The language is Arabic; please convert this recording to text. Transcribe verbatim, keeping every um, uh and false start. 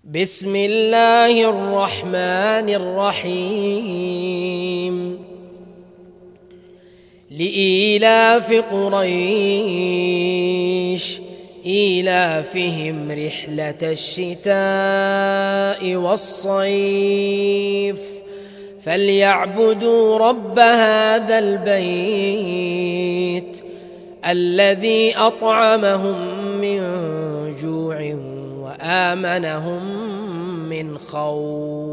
بسم الله الرحمن الرحيم لإيلاف قريش إيلافهم رحلة الشتاء والصيف فليعبدوا رب هذا البيت الذي أطعمهم من جوع وآمنهم من خوف.